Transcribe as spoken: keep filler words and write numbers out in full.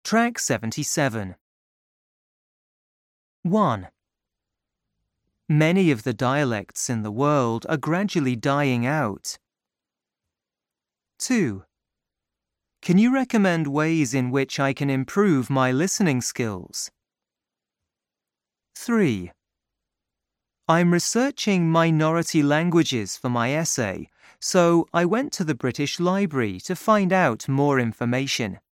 Track seventy-seven. one. Many of the dialects in the world are gradually dying out. two. Can you recommend ways in which I can improve my listening skills? three. I'm researching minority languages for my essay, so I went to the British Library to find out more information.